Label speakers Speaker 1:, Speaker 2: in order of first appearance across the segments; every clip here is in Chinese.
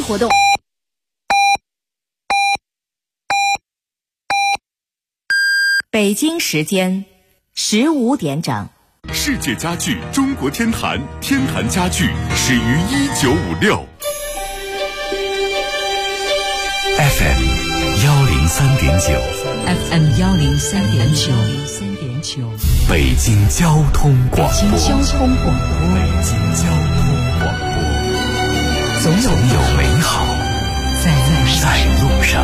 Speaker 1: 活动。北京时间15点整。
Speaker 2: 世界家具中国天坛，天坛家具始于1956。
Speaker 3: FM 103.9
Speaker 4: FM 103.9
Speaker 3: 北京交通广播。
Speaker 4: 北京交通广播，总有美好在路上。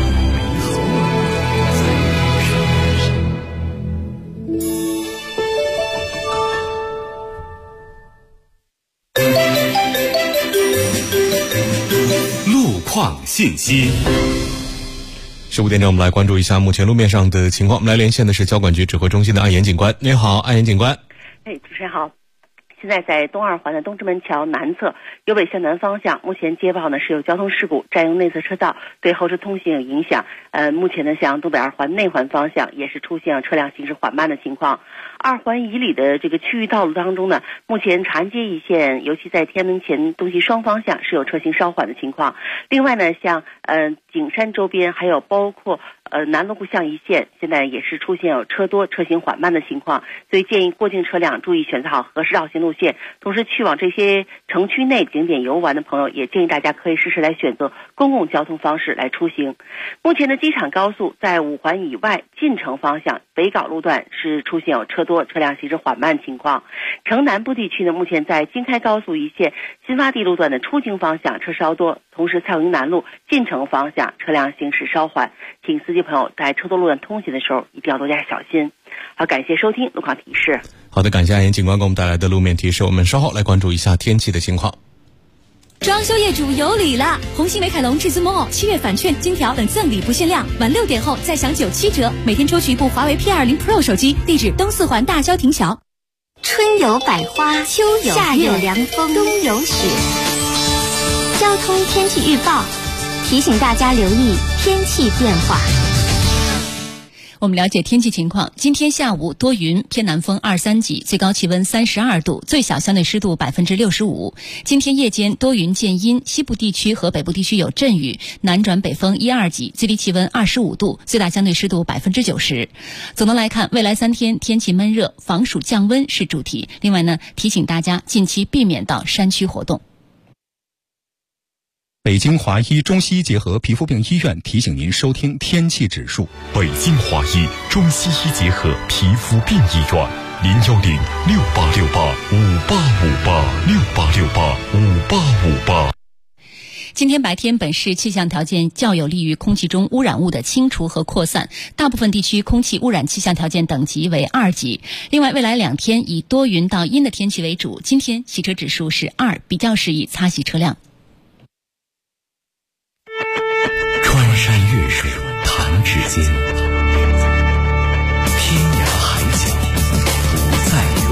Speaker 2: 路况信息。
Speaker 5: 15点整，我们来关注一下目前路面上的情况。我们来连线的是交管局指挥中心的安岩警官。您好，安岩警官。
Speaker 6: 主持人好。现在在东二环的东直门桥南侧由北向南方向，目前接报呢是有交通事故，占用内侧车道，对后车通行有影响。目前呢向东北二环内环方向也是出现车辆行驶缓慢的情况。二环以里的这个区域道路当中呢，目前长安街一线，尤其在天安门前东西双方向是有车行稍缓的情况。另外呢，像景山周边还有包括南锣鼓巷一线，现在也是出现有车多车行缓慢的情况，所以建议过境车辆注意选择好合适绕行路线。同时去往这些城区内景点游玩的朋友，也建议大家可以试试来选择公共交通方式来出行。目前的机场高速在5环以外进城方向北碏路段是出现有车多车辆行驶缓慢情况。城南部地区呢，目前在京开高速一线新发地路段的出京方向车稍多，同时蔡锺营南路进城方向车辆行驶稍缓，请司机朋友在车多路段通行的时候一定要多加小心。好，感谢收听路况提示。
Speaker 5: 好的，感谢安岩警官给我们带来的路面提示。我们稍后来关注一下天气的情况。
Speaker 1: 装修业主有礼了！红星美凯龙至尊 Mall 7月返券、金条等赠礼不限量，晚6点后再享97折，每天抽取一部华为 P20 Pro 手机。地址东四环大郊亭桥。
Speaker 7: 春有百花，秋有夏有凉风，冬有雪。交通天气预报提醒大家留意天气变化。
Speaker 4: 我们了解天气情况，今天下午多云，偏南风2-3级，最高气温32度，最小相对湿度65%。今天夜间多云见阴，西部地区和北部地区有阵雨，南转北风1-2级，最低气温25度，最大相对湿度90%。总的来看，未来3天天气闷热，防暑降温是主题。另外呢，提醒大家近期避免到山区活动。
Speaker 8: 北京华医中西医结合皮肤病医院提醒您收听天气指数。
Speaker 2: 北京华医中西医结合皮肤病医院，010-6868-5858，6868-5858。
Speaker 4: 今天白天本市气象条件较有利于空气中污染物的清除和扩散，大部分地区空气污染气象条件等级为2级。另外，未来2天以多云到阴的天气为主，今天洗车指数是2，比较适宜擦洗车辆。
Speaker 3: 穿山越水弹指间，天涯海角不再远。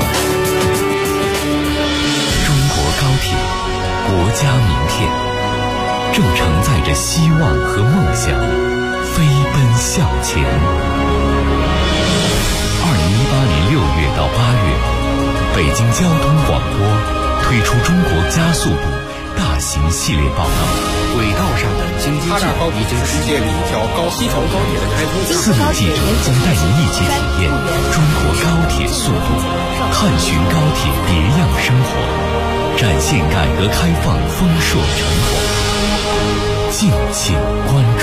Speaker 3: 中国高铁，国家名片，正承载着希望和梦想，飞奔向前。2018年6月到8月，北京交通广播推出中国加速度大型系列报道。
Speaker 9: 轨道上的经济进步已经实现了一条西条高铁的开通。
Speaker 3: 4路记者将带您一起体验中国高铁速度，探寻高铁别样生活，展现改革开放丰硕成果。敬请关注。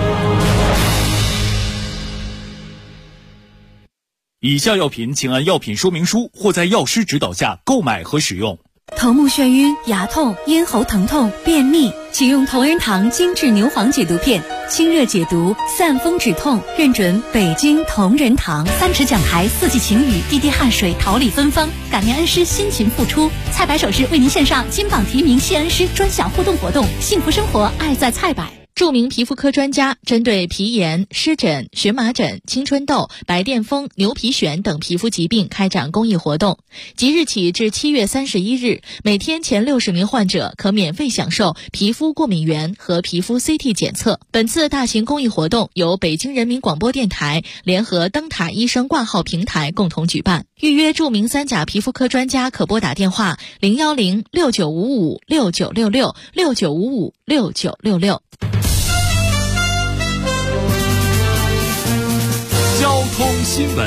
Speaker 10: 以下药品请按药品说明书或在药师指导下购买和使用。
Speaker 1: 头目眩晕、牙痛、咽喉疼痛、便秘，请用同仁堂精制牛黄解毒片，清热解毒，散风止痛，认准北京同仁堂。3尺讲台，4季晴雨，滴滴汗水，桃李芬芳，感念恩师辛勤付出。菜百首饰为您献上金榜题名谢恩师专享互动活动，幸福生活，爱在菜百。
Speaker 11: 著名皮肤科专家针对皮炎、湿疹、荨麻疹、青春痘、白癜风、牛皮癣等皮肤疾病开展公益活动。即日起至7月31日，每天前60名患者可免费享受皮肤过敏原和皮肤 CT 检测。本次大型公益活动由北京人民广播电台联合灯塔医生挂号平台共同举办。预约著名3甲皮肤科专家可拨打电话01069556966 69556966。
Speaker 10: 交通新闻，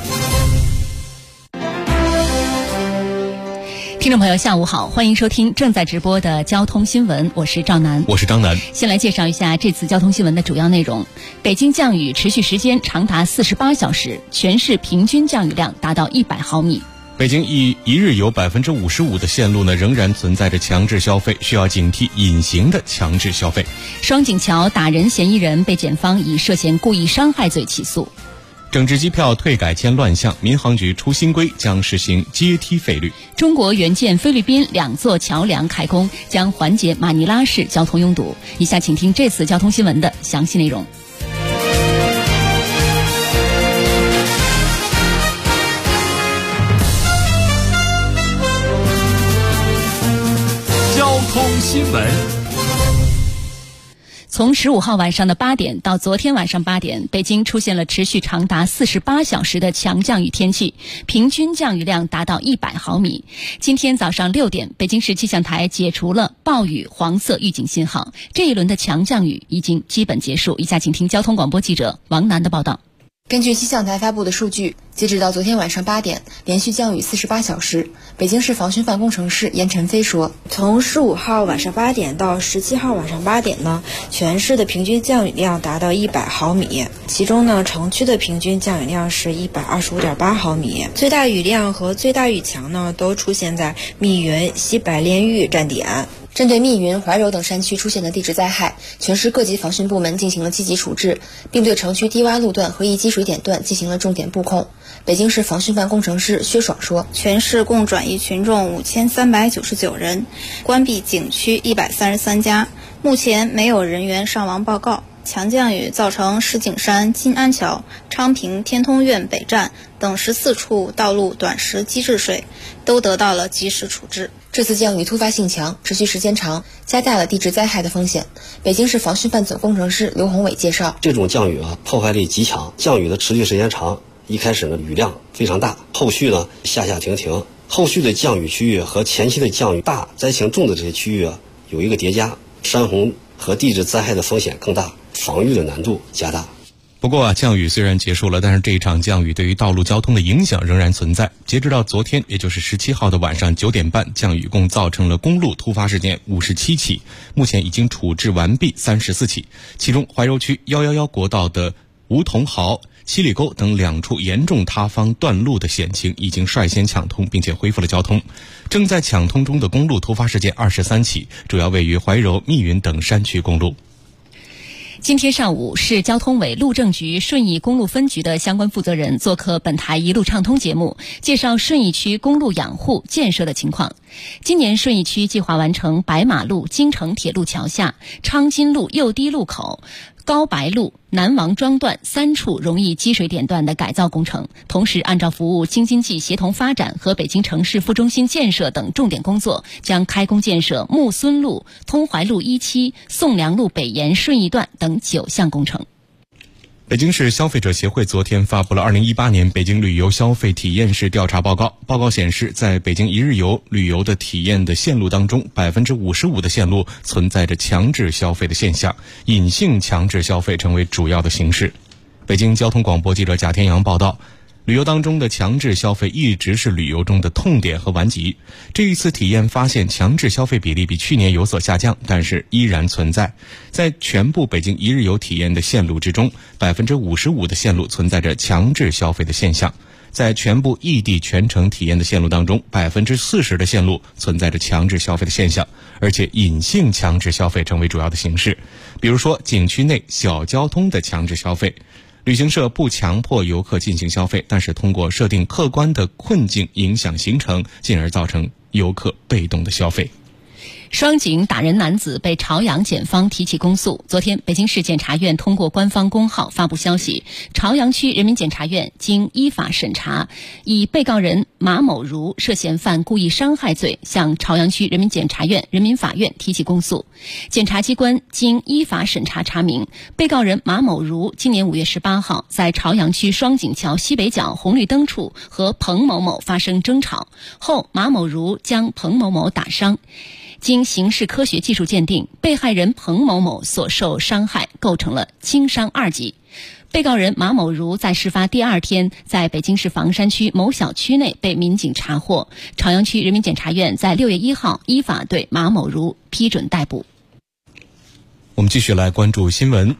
Speaker 4: 听众朋友下午好，欢迎收听正在直播的交通新闻，我是赵楠。
Speaker 5: 我是张楠。
Speaker 4: 先来介绍一下这次交通新闻的主要内容。北京降雨持续时间长达48小时，全市平均降雨量达到100毫米。
Speaker 5: 北京一日有55%的线路呢仍然存在着强制消费，需要警惕隐形的强制消费。
Speaker 4: 双井桥打人嫌疑人被检方以涉嫌故意伤害罪起诉。
Speaker 5: 整治机票退改签乱象，民航局出新规，将实行阶梯费率。
Speaker 4: 中国援建菲律宾2座桥梁开工，将缓解马尼拉市交通拥堵。以下请听这次交通新闻的详细内容。
Speaker 10: 交通新闻。
Speaker 4: 从15号晚上的8点到昨天晚上8点，北京出现了持续长达48小时的强降雨天气，平均降雨量达到100毫米。今天早上6点，北京市气象台解除了暴雨黄色预警信号，这一轮的强降雨已经基本结束。以下请听交通广播记者王楠的报道。
Speaker 12: 根据气象台发布的数据，截止到昨天晚上8点，连续降雨48小时。北京市防汛范工程师严晨飞说，
Speaker 13: 从15号晚上8点到17号晚上8点呢，全市的平均降雨量达到100毫米，其中呢，城区的平均降雨量是125.8毫米，最大雨量和最大雨强呢都出现在密云、西白莲峪站点。
Speaker 12: 针对密云、怀柔等山区出现的地质灾害，全市各级防汛部门进行了积极处置，并对城区低洼路段和一级水点段进行了重点布控。北京市防汛范工程师薛爽说，
Speaker 14: 全市共转移群众5399人，关闭景区133家，目前没有人员伤亡报告。强降雨造成石景山、金安桥、昌平天通苑北站等14处道路短时积滞水，都得到了及时处置。
Speaker 12: 这次降雨突发性强，持续时间长，加大了地质灾害的风险。北京市防汛范总工程师刘宏伟介绍，
Speaker 15: 这种降雨破坏力极强，降雨的持续时间长，一开始呢雨量非常大，后续呢下下停停，后续的降雨区域和前期的降雨大、灾情重的这些区域有一个叠加，山洪和地质灾害的风险更大，防御的难度加大。
Speaker 5: 不过降雨虽然结束了，但是这一场降雨对于道路交通的影响仍然存在。截止到昨天，也就是17号的晚上9点半，降雨共造成了公路突发事件57起，目前已经处置完毕34起，其中怀柔区111国道的梧桐壕、七里沟等2处严重塌方断路的险情已经率先抢通，并且恢复了交通。正在抢通中的公路突发事件23起，主要位于怀柔、密云等山区公路。
Speaker 4: 今天上午，市交通委路政局顺义公路分局的相关负责人做客本台一路畅通节目，介绍顺义区公路养护建设的情况。今年顺义区计划完成白马路京承铁路桥下、昌金路右堤路口、高白路南王庄段3处容易积水点段的改造工程，同时按照服务京津冀协同发展和北京城市副中心建设等重点工作，将开工建设木孙路、通淮路1期、宋良路北延顺义段等9项工程。
Speaker 5: 北京市消费者协会昨天发布了2018年北京旅游消费体验式调查报告。报告显示，在北京一日游旅游的体验的线路当中，55%的线路存在着强制消费的现象，隐性强制消费成为主要的形式。北京交通广播记者贾天阳报道，旅游当中的强制消费一直是旅游中的痛点和顽疾。这一次体验发现，强制消费比例比去年有所下降，但是依然存在。在全部北京一日游体验的线路之中，55%的线路存在着强制消费的现象。在全部异地全程体验的线路当中，40%的线路存在着强制消费的现象，而且隐性强制消费成为主要的形式。比如说，景区内小交通的强制消费。旅行社不强迫游客进行消费，但是通过设定客观的困境影响行程，进而造成游客被动的消费。
Speaker 4: 双井打人男子被朝阳检方提起公诉。昨天，北京市检察院通过官方公号发布消息，朝阳区人民检察院经依法审查，以被告人马某如涉嫌犯故意伤害罪，向朝阳区人民检察院、人民法院提起公诉。检察机关经依法审查查明，被告人马某如今年5月18号在朝阳区双井桥西北角红绿灯处和彭某某发生争吵后，马某如将彭某某打伤。经刑事科学技术鉴定，被害人彭某某所受伤害构成了轻伤2级。被告人马某如在事发第2天，在北京市房山区某小区内被民警查获。朝阳区人民检察院在6月1号依法对马某如批准逮捕。
Speaker 5: 我们继续来关注新闻。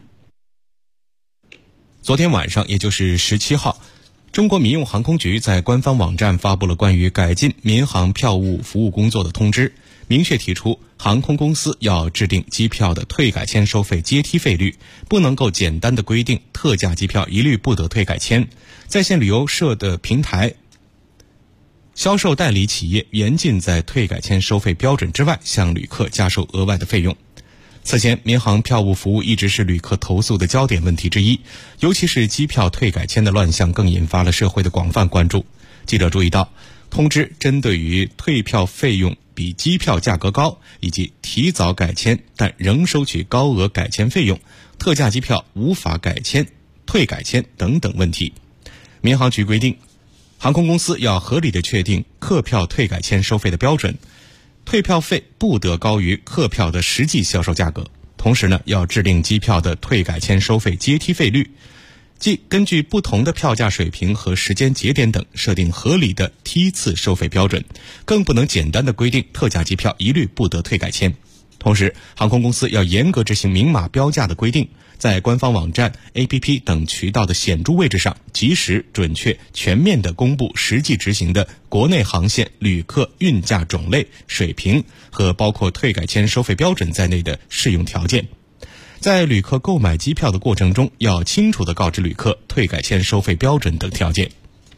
Speaker 5: 昨天晚上，也就是17号，中国民用航空局在官方网站发布了关于改进民航票务服务工作的通知，明确提出航空公司要制定机票的退改签收费阶梯费率，不能够简单的规定特价机票一律不得退改签。在线旅游社的平台销售代理企业严禁在退改签收费标准之外向旅客加收额外的费用。此前，民航票务服务一直是旅客投诉的焦点问题之一，尤其是机票退改签的乱象更引发了社会的广泛关注。记者注意到，通知针对于退票费用比机票价格高，以及提早改签但仍收取高额改签费用、特价机票无法改签、退改签等等问题。民航局规定，航空公司要合理的确定客票退改签收费的标准，退票费不得高于客票的实际销售价格。同时呢，要制定机票的退改签收费阶梯费率，即根据不同的票价水平和时间节点等设定合理的梯次收费标准，更不能简单的规定特价机票一律不得退改签。同时，航空公司要严格执行明码标价的规定，在官方网站、APP 等渠道的显著位置上及时、准确、全面地公布实际执行的国内航线旅客运价种类、水平和包括退改签收费标准在内的适用条件。在旅客购买机票的过程中，要清楚地告知旅客退改签收费标准等条件。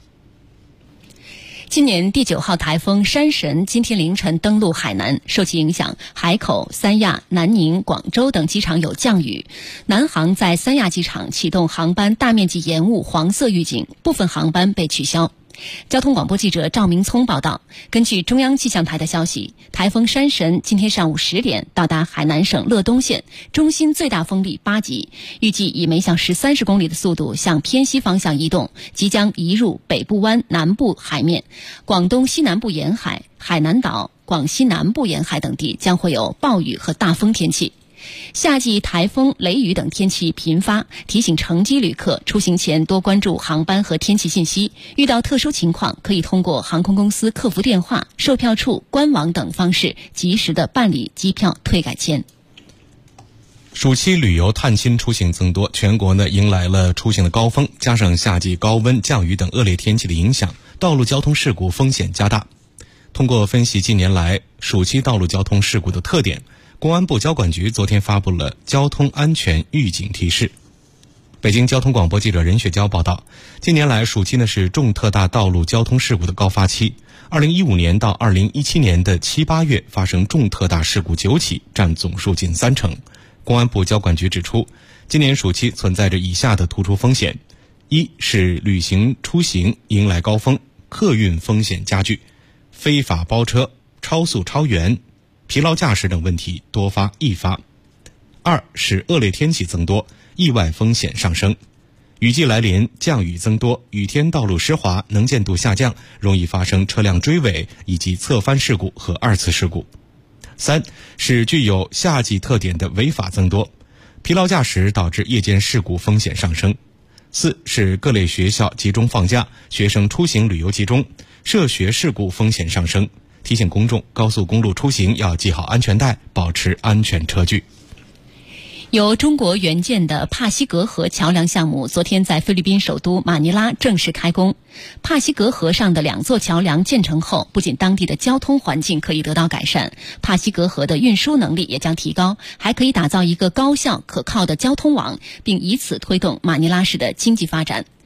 Speaker 4: 今年第9号台风山神今天凌晨登陆海南，受其影响，海口、三亚、南宁、广州等机场有降雨。南航在三亚机场启动航班大面积延误黄色预警，部分航班被取消。交通广播记者赵明聪报道，根据中央气象台的消息，台风山神今天上午10点到达海南省乐东县，中心最大风力8级，预计以每小时30公里的速度向偏西方向移动，即将移入北部湾南部海面，广东西南部沿海、海南岛、广西南部沿海等地将会有暴雨和大风天气。夏季台风、雷雨等天气频发，提醒乘机旅客出行前多关注航班和天气信息，遇到特殊情况可以通过航空公司客服电话、售票处、官网等方式及时的办理机票退改签。
Speaker 5: 暑期旅游探亲出行增多，全国呢迎来了出行的高峰，加上夏季高温、降雨等恶劣天气的影响，道路交通事故风险加大。通过分析近年来暑期道路交通事故的特点，公安部交管局昨天发布了交通安全预警提示。北京交通广播记者任雪娇报道，近年来暑期呢是重特大道路交通事故的高发期。2015年到2017年的7、8月发生重特大事故9起，占总数近30%。公安部交管局指出，今年暑期存在着以下的突出风险：一是旅行出行迎来高峰，客运风险加剧，非法包车、超速超员、疲劳驾驶等问题多发易发；二是恶劣天气增多，意外风险上升，雨季来临，降雨增多，雨天道路湿滑，能见度下降，容易发生车辆追尾以及侧翻事故和2次事故；三是具有夏季特点的违法增多，疲劳驾驶导致夜间事故风险上升；四是各类学校集中放假，学生出行旅游集中，涉学事故风险上升。提醒公众，高速公路出行要系好安全带，保持安全车距。
Speaker 4: 由中国援建的帕西格河桥梁项目昨天在菲律宾首都马尼拉正式开工。帕西格河上的2座桥梁建成后，不仅当地的交通环境可以得到改善，帕西格河的运输能力也将提高，还可以打造一个高效可靠的交通网，并以此推动马尼拉市的经济发展。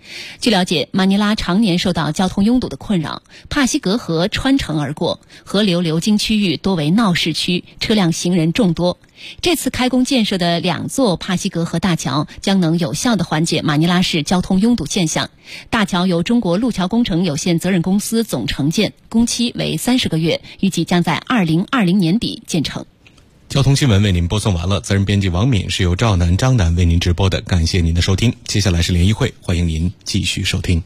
Speaker 4: 据了解，马尼拉常年受到交通拥堵的困扰，帕西格河穿城而过，河流流经区域多为闹市区，车辆行人众多。这次开工建设的2座帕西格河大桥将能有效地缓解马尼拉市交通拥堵现象。大桥由中国路桥工程有限责任公司总承建，工期为30个月，预计将在2020年底建成。
Speaker 5: 交通新闻为您播送完了，责任编辑王敏，是由赵楠、张楠为您直播的，感谢您的收听。接下来是联谊会，欢迎您继续收听。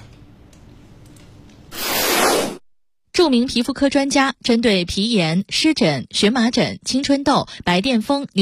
Speaker 11: 著名皮肤科专家针对皮炎、湿疹、荨麻疹、青春痘、白癜风、